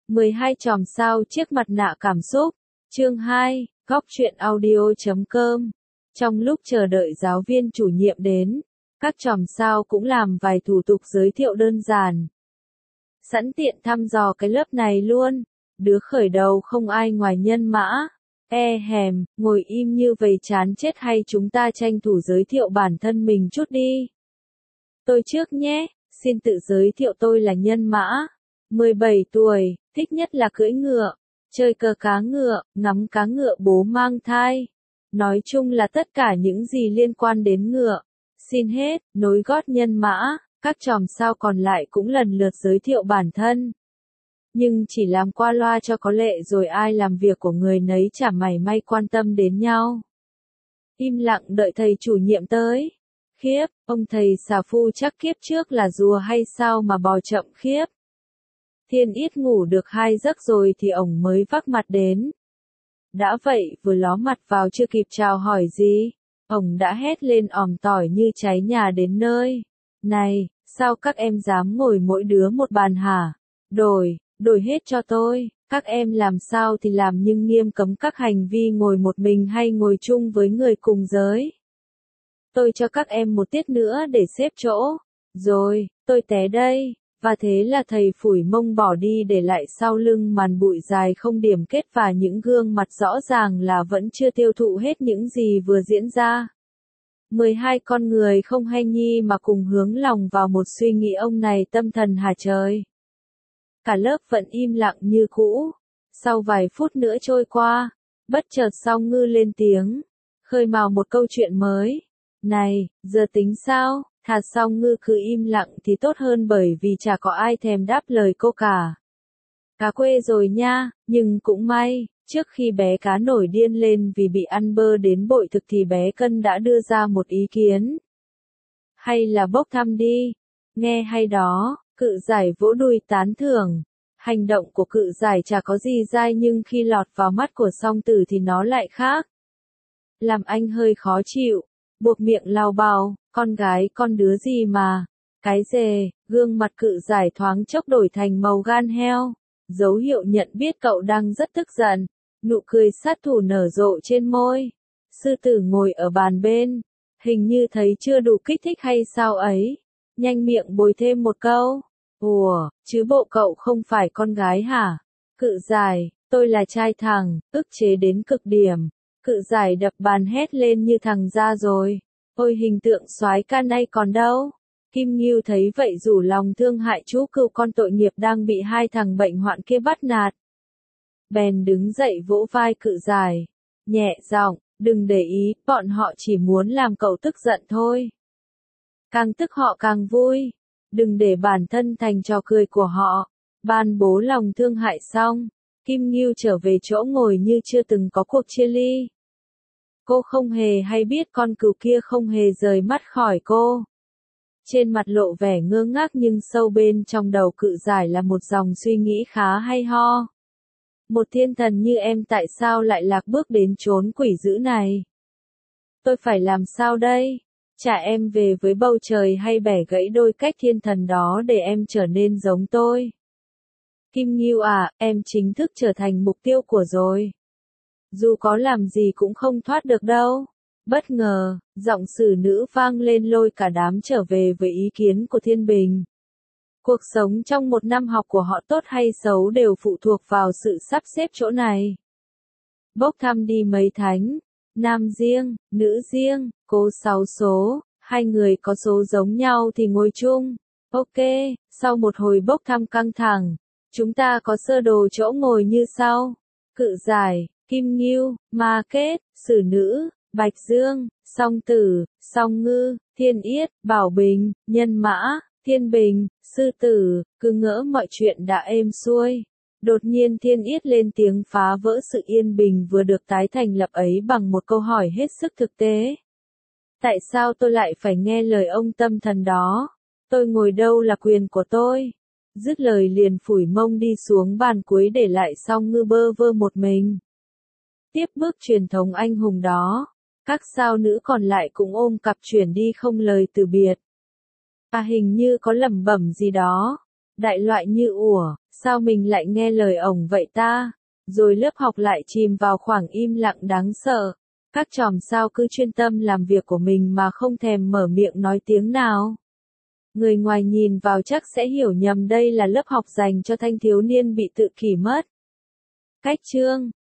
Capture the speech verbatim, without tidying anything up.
mười hai chòm sao chiếc mặt nạ cảm xúc. Chương hai, góc truyện audio chấm com. Trong lúc chờ đợi giáo viên chủ nhiệm đến, các chòm sao cũng làm vài thủ tục giới thiệu đơn giản. Sẵn tiện thăm dò cái lớp này luôn. Đứa khởi đầu không ai ngoài Nhân Mã. E hèm, ngồi im như vầy chán chết hay chúng ta tranh thủ giới thiệu bản thân mình chút đi. Tôi trước nhé, xin tự giới thiệu tôi là Nhân Mã. mười bảy tuổi, thích nhất là cưỡi ngựa, chơi cờ cá ngựa, ngắm cá ngựa bố mang thai. Nói chung là tất cả những gì liên quan đến ngựa. Xin hết, nối gót Nhân Mã, các chòm sao còn lại cũng lần lượt giới thiệu bản thân. Nhưng chỉ làm qua loa cho có lệ rồi ai làm việc của người nấy chả mảy may quan tâm đến nhau. Im lặng đợi thầy chủ nhiệm tới. Khiếp, ông thầy xà phu chắc kiếp trước là rùa hay sao mà bò chậm khiếp. Thiên Yết ngủ được hai giấc rồi thì ổng mới vác mặt đến. Đã vậy, vừa ló mặt vào chưa kịp chào hỏi gì, ổng đã hét lên òm tỏi như cháy nhà đến nơi. Này, sao các em dám ngồi mỗi đứa một bàn hả? Đổi, đổi hết cho tôi, các em làm sao thì làm nhưng nghiêm cấm các hành vi ngồi một mình hay ngồi chung với người cùng giới. Tôi cho các em một tiết nữa để xếp chỗ. Rồi, tôi té đây. Và thế là thầy phủi mông bỏ đi để lại sau lưng màn bụi dài không điểm kết và những gương mặt rõ ràng là vẫn chưa tiêu thụ hết những gì vừa diễn ra. mười hai con người không hay nhi mà cùng hướng lòng vào một suy nghĩ ông này tâm thần hả trời. Cả lớp vẫn im lặng như cũ. Sau vài phút nữa trôi qua, bất chợt Song Ngư lên tiếng, khơi mào một câu chuyện mới. Này, giờ tính sao? Thà Song Ngư cứ im lặng thì tốt hơn bởi vì chả có ai thèm đáp lời cô cả. Cá quê rồi nha, nhưng cũng may, trước khi bé cá nổi điên lên vì bị ăn bơ đến bội thực thì bé Cân đã đưa ra một ý kiến. Hay là bốc thăm đi. Nghe hay đó, Cự Giải vỗ đùi tán thưởng. Hành động của Cự Giải chả có gì dai nhưng khi lọt vào mắt của Song Tử thì nó lại khác. Làm anh hơi khó chịu, buộc miệng lau bào. Con gái con đứa gì mà, cái dề, gương mặt Cự Giải thoáng chốc đổi thành màu gan heo, dấu hiệu nhận biết cậu đang rất tức giận, nụ cười sát thủ nở rộ trên môi. Sư Tử ngồi ở bàn bên, hình như thấy chưa đủ kích thích hay sao ấy, nhanh miệng bồi thêm một câu, ủa, chứ bộ cậu không phải con gái hả? Cự Giải, tôi là trai thẳng, ức chế đến cực điểm. Cự Giải đập bàn hét lên như thằng ra rồi. Ôi hình tượng soái ca này còn đâu. Kim Ngưu thấy vậy rủ lòng thương hại chú cừu con tội nghiệp đang bị hai thằng bệnh hoạn kia bắt nạt. Bèn đứng dậy vỗ vai Cự Giải, nhẹ giọng, đừng để ý, bọn họ chỉ muốn làm cậu tức giận thôi. Càng tức họ càng vui, đừng để bản thân thành trò cười của họ. Ban bố lòng thương hại xong, Kim Ngưu trở về chỗ ngồi như chưa từng có cuộc chia ly. Cô không hề hay biết con cừu kia không hề rời mắt khỏi cô. Trên mặt lộ vẻ ngơ ngác nhưng sâu bên trong đầu Cự Giải là một dòng suy nghĩ khá hay ho. Một thiên thần như em tại sao lại lạc bước đến chốn quỷ dữ này? Tôi phải làm sao đây? Trả em về với bầu trời hay bẻ gãy đôi cách thiên thần đó để em trở nên giống tôi? Kim Ngưu à, em chính thức trở thành mục tiêu của rồi. Dù có làm gì cũng không thoát được đâu. Bất ngờ, giọng xử nữ vang lên lôi cả đám trở về với ý kiến của Thiên Bình. Cuộc sống trong một năm học của họ tốt hay xấu đều phụ thuộc vào sự sắp xếp chỗ này. Bốc thăm đi mấy thánh, nam riêng, nữ riêng, cố sáu số, hai người có số giống nhau thì ngồi chung. Ok, sau một hồi bốc thăm căng thẳng, chúng ta có sơ đồ chỗ ngồi như sau. Cự Giải, Kim Ngưu, Ma Kết, Xử Nữ, Bạch Dương, Song Tử, Song Ngư, Thiên Yết, Bảo Bình, Nhân Mã, Thiên Bình, Sư Tử. Cứ ngỡ mọi chuyện đã êm xuôi. Đột nhiên Thiên Yết lên tiếng phá vỡ sự yên bình vừa được tái thành lập ấy bằng một câu hỏi hết sức thực tế. Tại sao tôi lại phải nghe lời ông tâm thần đó? Tôi ngồi đâu là quyền của tôi. Dứt lời liền phủi mông đi xuống bàn cuối để lại Song Ngư bơ vơ một mình. Tiếp bước truyền thống anh hùng đó, các sao nữ còn lại cũng ôm cặp chuyển đi không lời từ biệt. À hình như có lẩm bẩm gì đó, đại loại như ủa, Sao mình lại nghe lời ổng vậy ta? Rồi lớp học lại chìm vào khoảng im lặng đáng sợ. Các chòm sao cứ chuyên tâm làm việc của mình mà không thèm mở miệng nói tiếng nào. Người ngoài nhìn vào chắc sẽ hiểu nhầm đây là lớp học dành cho thanh thiếu niên bị tự kỷ mất. Cách chương